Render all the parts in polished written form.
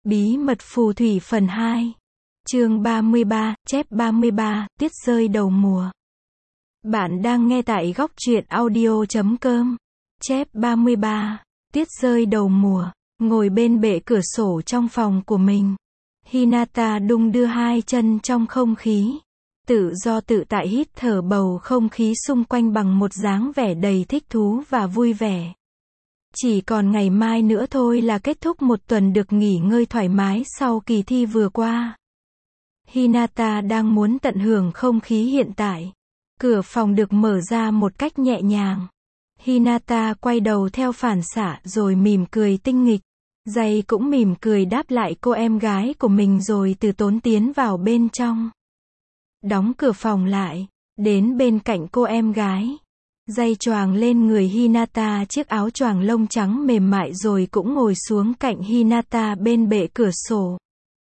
Bí mật phù thủy phần 2. Chương 33, chép 33, tuyết rơi đầu mùa. Bạn đang nghe tại góc truyện audio.com. Chép 33, tuyết rơi đầu mùa. Ngồi bên bệ cửa sổ trong phòng của mình, Hinata đung đưa hai chân trong không khí, tự do tự tại hít thở bầu không khí xung quanh bằng một dáng vẻ đầy thích thú và vui vẻ. Chỉ còn ngày mai nữa thôi là kết thúc một tuần được nghỉ ngơi thoải mái sau kỳ thi vừa qua. Hinata đang muốn tận hưởng không khí hiện tại. Cửa phòng được mở ra một cách nhẹ nhàng. Hinata quay đầu theo phản xạ rồi mỉm cười tinh nghịch. Giày cũng mỉm cười đáp lại cô em gái của mình rồi từ tốn tiến vào bên trong. Đóng cửa phòng lại, đến bên cạnh cô em gái. Giày choàng lên người Hinata chiếc áo choàng lông trắng mềm mại rồi cũng ngồi xuống cạnh Hinata bên bệ cửa sổ.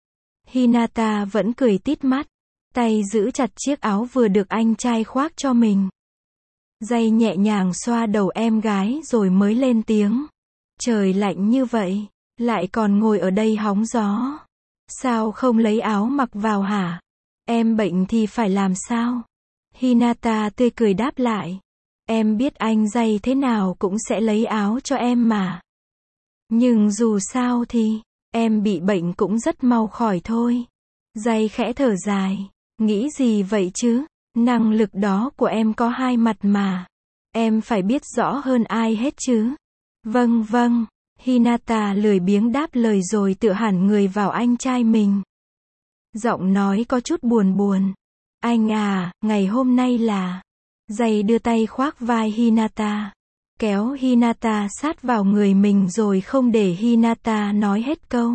Hinata vẫn cười tít mắt, tay giữ chặt chiếc áo vừa được anh trai khoác cho mình. Giày nhẹ nhàng xoa đầu em gái rồi mới lên tiếng. Trời lạnh như vậy, lại còn ngồi ở đây hóng gió. Sao không lấy áo mặc vào hả? Em bệnh thì phải làm sao? Hinata tươi cười đáp lại. Em biết anh Giày thế nào cũng sẽ lấy áo cho em mà. Nhưng dù sao thì, em bị bệnh cũng rất mau khỏi thôi. Giày khẽ thở dài. Nghĩ gì vậy chứ? Năng lực đó của em có hai mặt mà. Em phải biết rõ hơn ai hết chứ. Vâng vâng. Hinata lười biếng đáp lời rồi tựa hẳn người vào anh trai mình. Giọng nói có chút buồn buồn. Anh à, ngày hôm nay là... Giày đưa tay khoác vai Hinata, kéo Hinata sát vào người mình rồi không để Hinata nói hết câu.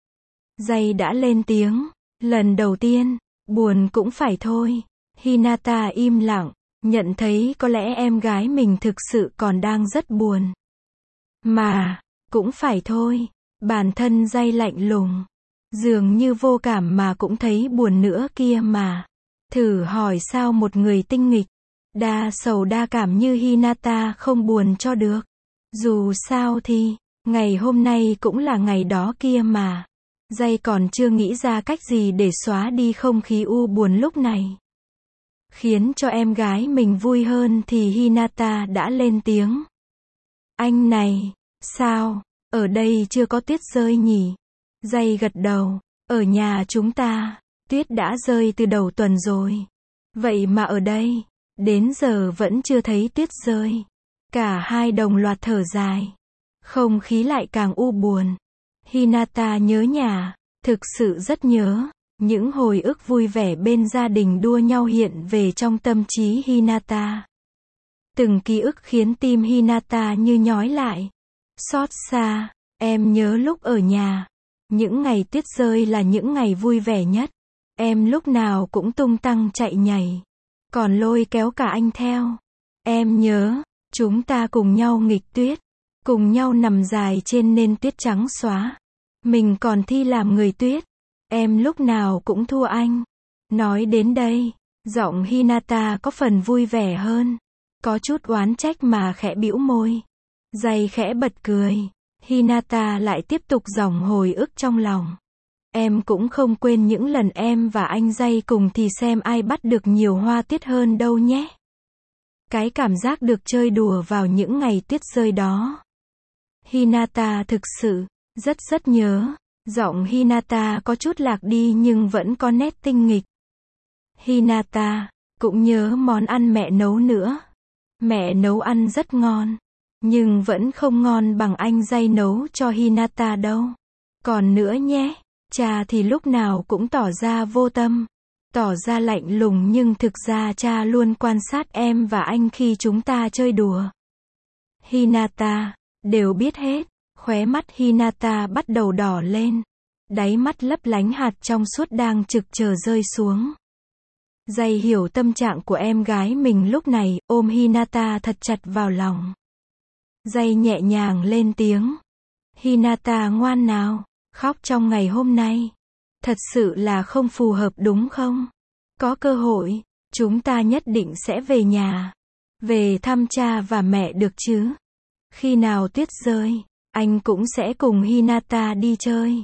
Giày đã lên tiếng, lần đầu tiên, buồn cũng phải thôi. Hinata im lặng, nhận thấy có lẽ em gái mình thực sự còn đang rất buồn. Mà, cũng phải thôi, bản thân Giày lạnh lùng, dường như vô cảm mà cũng thấy buồn nữa kia mà. Thử hỏi sao một người tinh nghịch, đa sầu đa cảm như Hinata không buồn cho được. Dù sao thì, ngày hôm nay cũng là ngày đó kia mà. Giày còn chưa nghĩ ra cách gì để xóa đi không khí u buồn lúc này. Khiến cho em gái mình vui hơn thì Hinata đã lên tiếng. Anh này, sao, ở đây chưa có tuyết rơi nhỉ? Giày gật đầu, ở nhà chúng ta, tuyết đã rơi từ đầu tuần rồi. Vậy mà ở đây, đến giờ vẫn chưa thấy tuyết rơi. Cả hai đồng loạt thở dài. Không khí lại càng u buồn. Hinata nhớ nhà, thực sự rất nhớ. Những hồi ức vui vẻ bên gia đình đua nhau hiện về trong tâm trí Hinata. Từng ký ức khiến tim Hinata như nhói lại. Xót xa, em nhớ lúc ở nhà. Những ngày tuyết rơi là những ngày vui vẻ nhất. Em lúc nào cũng tung tăng chạy nhảy. Còn lôi kéo cả anh theo. Em nhớ, chúng ta cùng nhau nghịch tuyết. Cùng nhau nằm dài trên nền tuyết trắng xóa. Mình còn thi làm người tuyết. Em lúc nào cũng thua anh. Nói đến đây, giọng Hinata có phần vui vẻ hơn. Có chút oán trách mà khẽ bĩu môi. Giày khẽ bật cười. Hinata lại tiếp tục dòng hồi ức trong lòng. Em cũng không quên những lần em và anh Giày cùng thì xem ai bắt được nhiều hoa tuyết hơn đâu nhé. Cái cảm giác được chơi đùa vào những ngày tuyết rơi đó. Hinata thực sự, rất nhớ. Giọng Hinata có chút lạc đi nhưng vẫn có nét tinh nghịch. Hinata, cũng nhớ món ăn mẹ nấu nữa. Mẹ nấu ăn rất ngon. Nhưng vẫn không ngon bằng anh Giày nấu cho Hinata đâu. Còn nữa nhé. Cha thì lúc nào cũng tỏ ra vô tâm, tỏ ra lạnh lùng nhưng thực ra cha luôn quan sát em và anh khi chúng ta chơi đùa. Hinata, đều biết hết. Khóe mắt Hinata bắt đầu đỏ lên. Đáy mắt lấp lánh hạt trong suốt đang trực chờ rơi xuống. Giày hiểu tâm trạng của em gái mình lúc này, ôm Hinata thật chặt vào lòng. Giày nhẹ nhàng lên tiếng. Hinata ngoan nào. Khóc trong ngày hôm nay. Thật sự là không phù hợp đúng không? Có cơ hội, chúng ta nhất định sẽ về nhà. Về thăm cha và mẹ được chứ? Khi nào tuyết rơi, anh cũng sẽ cùng Hinata đi chơi.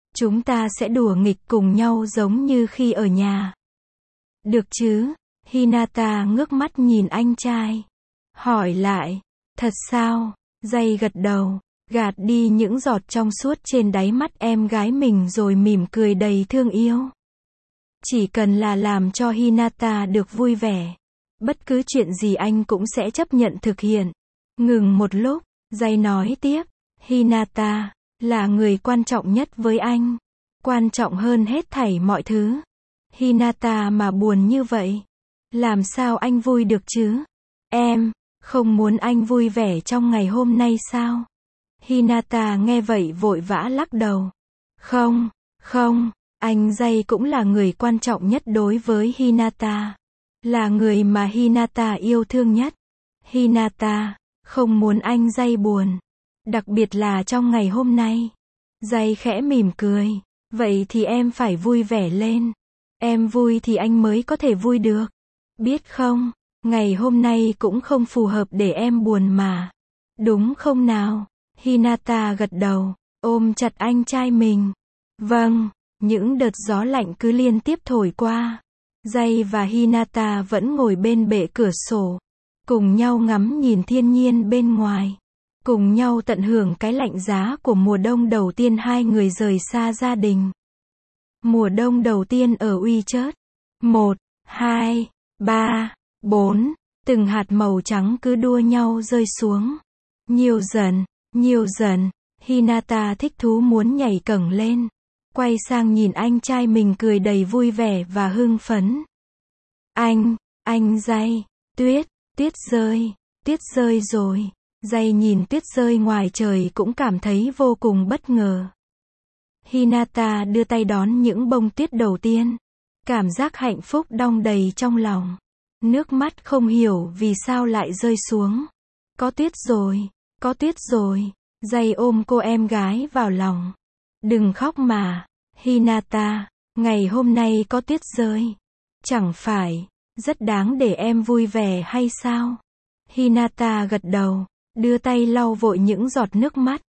Chúng ta sẽ đùa nghịch cùng nhau giống như khi ở nhà. Được chứ? Hinata ngước mắt nhìn anh trai. Hỏi lại. Thật sao? Jay gật đầu, gạt đi những giọt trong suốt trên đáy mắt em gái mình rồi mỉm cười đầy thương yêu. Chỉ cần là làm cho Hinata được vui vẻ, bất cứ chuyện gì anh cũng sẽ chấp nhận thực hiện. Ngừng một lúc, Jay nói tiếp, Hinata là người quan trọng nhất với anh. Quan trọng hơn hết thảy mọi thứ. Hinata mà buồn như vậy, làm sao anh vui được chứ? Em không muốn anh vui vẻ trong ngày hôm nay sao? Hinata nghe vậy vội vã lắc đầu. Không, không, anh Jay cũng là người quan trọng nhất đối với Hinata. Là người mà Hinata yêu thương nhất. Hinata không muốn anh Jay buồn. Đặc biệt là trong ngày hôm nay. Jay khẽ mỉm cười. Vậy thì em phải vui vẻ lên. Em vui thì anh mới có thể vui được. Biết không, ngày hôm nay cũng không phù hợp để em buồn mà. Đúng không nào? Hinata gật đầu, ôm chặt anh trai mình. Vâng, những đợt gió lạnh cứ liên tiếp thổi qua. Jay và Hinata vẫn ngồi bên bệ cửa sổ, cùng nhau ngắm nhìn thiên nhiên bên ngoài. Cùng nhau tận hưởng cái lạnh giá của mùa đông đầu tiên hai người rời xa gia đình. Mùa đông đầu tiên ở Uyghur. 1, 2, 3, 4, từng hạt màu trắng cứ đua nhau rơi xuống. Nhiều dần, Hinata thích thú muốn nhảy cẫng lên. Quay sang nhìn anh trai mình cười đầy vui vẻ và hưng phấn. Anh Jay, tuyết rơi rồi. Jay nhìn tuyết rơi ngoài trời cũng cảm thấy vô cùng bất ngờ. Hinata đưa tay đón những bông tuyết đầu tiên. Cảm giác hạnh phúc đong đầy trong lòng. Nước mắt không hiểu vì sao lại rơi xuống. Có tuyết rồi. Jay ôm cô em gái vào lòng. Đừng khóc mà, Hinata, ngày hôm nay có tuyết rơi. Chẳng phải rất đáng để em vui vẻ hay sao? Hinata gật đầu, đưa tay lau vội những giọt nước mắt.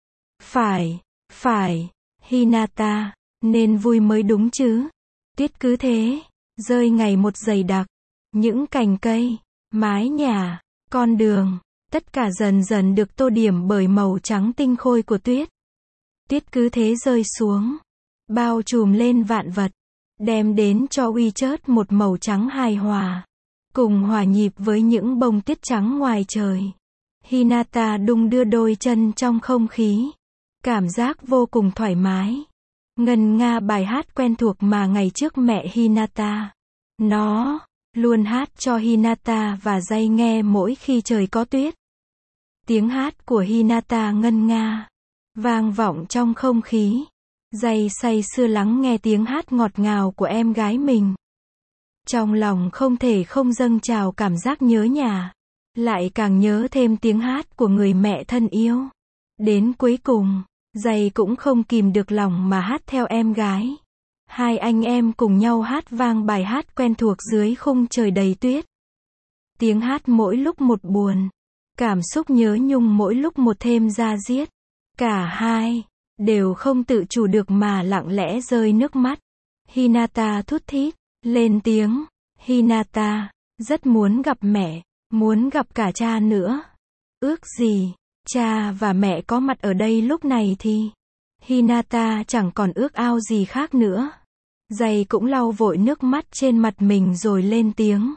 Phải, Hinata, nên vui mới đúng chứ. Tuyết cứ thế, rơi ngày một dày đặc. Những cành cây, mái nhà, con đường, tất cả dần dần được tô điểm bởi màu trắng tinh khôi của tuyết. Tuyết cứ thế rơi xuống, bao trùm lên vạn vật, đem đến cho Uyghur một màu trắng hài hòa, cùng hòa nhịp với những bông tuyết trắng ngoài trời. Hinata đung đưa đôi chân trong không khí, cảm giác vô cùng thoải mái. Ngân nga bài hát quen thuộc mà ngày trước mẹ Hinata, nó luôn hát cho Hinata và Jay nghe mỗi khi trời có tuyết. Tiếng hát của Hinata ngân nga, vang vọng trong không khí. Jay say sưa lắng nghe tiếng hát ngọt ngào của em gái mình. Trong lòng không thể không dâng trào cảm giác nhớ nhà. Lại càng nhớ thêm tiếng hát của người mẹ thân yêu. Đến cuối cùng, Jay cũng không kìm được lòng mà hát theo em gái. Hai anh em cùng nhau hát vang bài hát quen thuộc dưới khung trời đầy tuyết. Tiếng hát mỗi lúc một buồn. Cảm xúc nhớ nhung mỗi lúc một thêm da diết. Cả hai đều không tự chủ được mà lặng lẽ rơi nước mắt. Hinata thút thít lên tiếng. Hinata rất muốn gặp mẹ, muốn gặp cả cha nữa. Ước gì cha và mẹ có mặt ở đây lúc này thì Hinata chẳng còn ước ao gì khác nữa. Jay cũng lau vội nước mắt trên mặt mình rồi lên tiếng.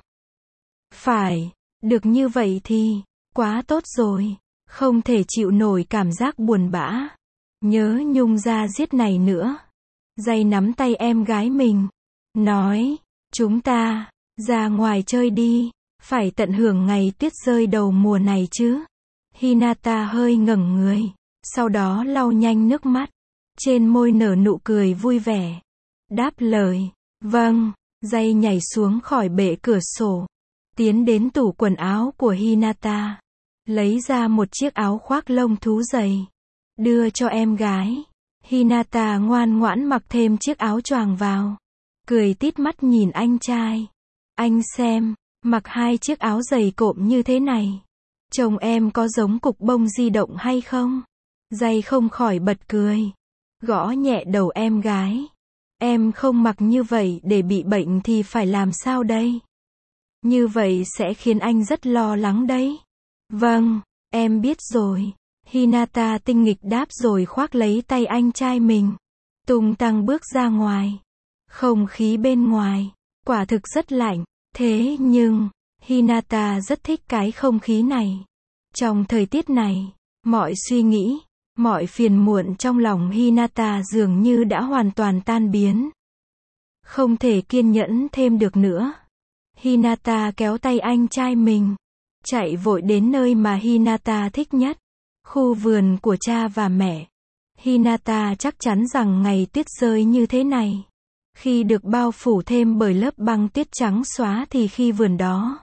Phải, được như vậy thì quá tốt rồi. Không thể chịu nổi cảm giác buồn bã, nhớ nhung da diết này nữa. Jay nắm tay em gái mình, nói, chúng ta ra ngoài chơi đi, phải tận hưởng ngày tuyết rơi đầu mùa này chứ. Hinata hơi ngẩng người, sau đó lau nhanh nước mắt, trên môi nở nụ cười vui vẻ. Đáp lời, vâng. Jay nhảy xuống khỏi bệ cửa sổ, tiến đến tủ quần áo của Hinata, lấy ra một chiếc áo khoác lông thú dày, đưa cho em gái. Hinata ngoan ngoãn mặc thêm chiếc áo choàng vào, cười tít mắt nhìn anh trai. Anh xem, mặc hai chiếc áo dày cộm như thế này, trông em có giống cục bông di động hay không? Jay không khỏi bật cười. gõ nhẹ đầu em gái. Em không mặc như vậy để bị bệnh thì phải làm sao đây? Như vậy sẽ khiến anh rất lo lắng đấy. Vâng, em biết rồi. Hinata tinh nghịch đáp rồi khoác lấy tay anh trai mình. Tung tăng bước ra ngoài. Không khí bên ngoài, quả thực rất lạnh. Thế nhưng, Hinata rất thích cái không khí này. Trong thời tiết này, mọi suy nghĩ, mọi phiền muộn trong lòng Hinata dường như đã hoàn toàn tan biến. Không thể kiên nhẫn thêm được nữa. Hinata kéo tay anh trai mình, chạy vội đến nơi mà Hinata thích nhất, khu vườn của cha và mẹ. Hinata chắc chắn rằng ngày tuyết rơi như thế này, khi được bao phủ thêm bởi lớp băng tuyết trắng xóa thì khi vườn đó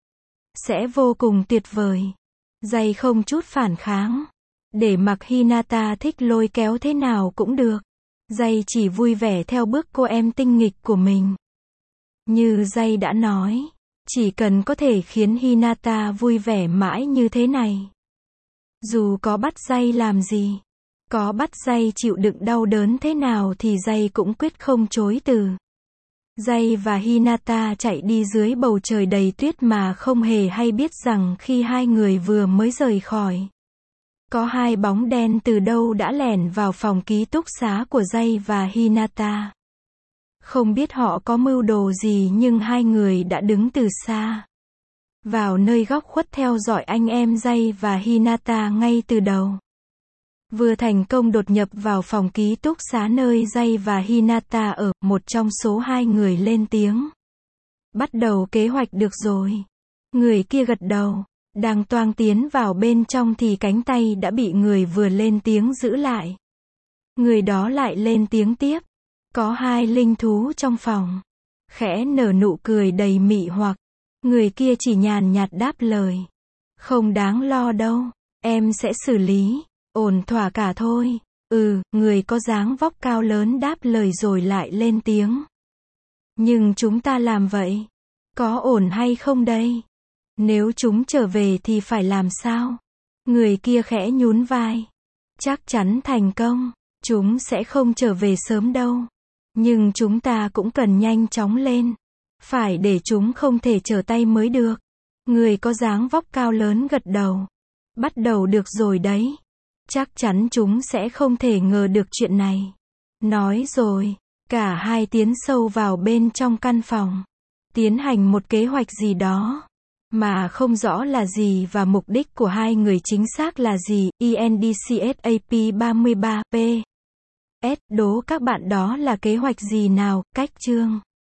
sẽ vô cùng tuyệt vời. Giày không chút phản kháng, để mặc Hinata thích lôi kéo thế nào cũng được. Giày chỉ vui vẻ theo bước cô em tinh nghịch của mình. Như Giày đã nói, chỉ cần có thể khiến Hinata vui vẻ mãi như thế này. Dù có bắt Giày làm gì, có bắt Giày chịu đựng đau đớn thế nào thì Giày cũng quyết không chối từ. Giày và Hinata chạy đi dưới bầu trời đầy tuyết mà không hề hay biết rằng khi hai người vừa mới rời khỏi, có hai bóng đen từ đâu đã lẻn vào phòng ký túc xá của Giày và Hinata. Không biết họ có mưu đồ gì nhưng hai người đã đứng từ xa, vào nơi góc khuất theo dõi anh em Giày và Hinata ngay từ đầu. Vừa thành công đột nhập vào phòng ký túc xá nơi Giày và Hinata ở, một trong số hai người lên tiếng. Bắt đầu kế hoạch được rồi. Người kia gật đầu. Đang toang tiến vào bên trong thì cánh tay đã bị người vừa lên tiếng giữ lại. Người đó lại lên tiếng tiếp. Có hai linh thú trong phòng. Khẽ nở nụ cười đầy mị hoặc. Người kia chỉ nhàn nhạt đáp lời. Không đáng lo đâu. Em sẽ xử lý. Ổn thỏa cả thôi. Người có dáng vóc cao lớn đáp lời rồi lại lên tiếng. Nhưng chúng ta làm vậy, có ổn hay không đây? Nếu chúng trở về thì phải làm sao? Người kia khẽ nhún vai. Chắc chắn thành công. Chúng sẽ không trở về sớm đâu. Nhưng chúng ta cũng cần nhanh chóng lên. Phải để chúng không thể trở tay mới được. Người có dáng vóc cao lớn gật đầu. Bắt đầu được rồi đấy. Chắc chắn chúng sẽ không thể ngờ được chuyện này. Nói rồi, cả hai tiến sâu vào bên trong căn phòng. Tiến hành một kế hoạch gì đó, mà không rõ là gì và mục đích của hai người chính xác là gì. ENDCSAP 33P. Đố các bạn đó là kế hoạch gì nào? Cách chương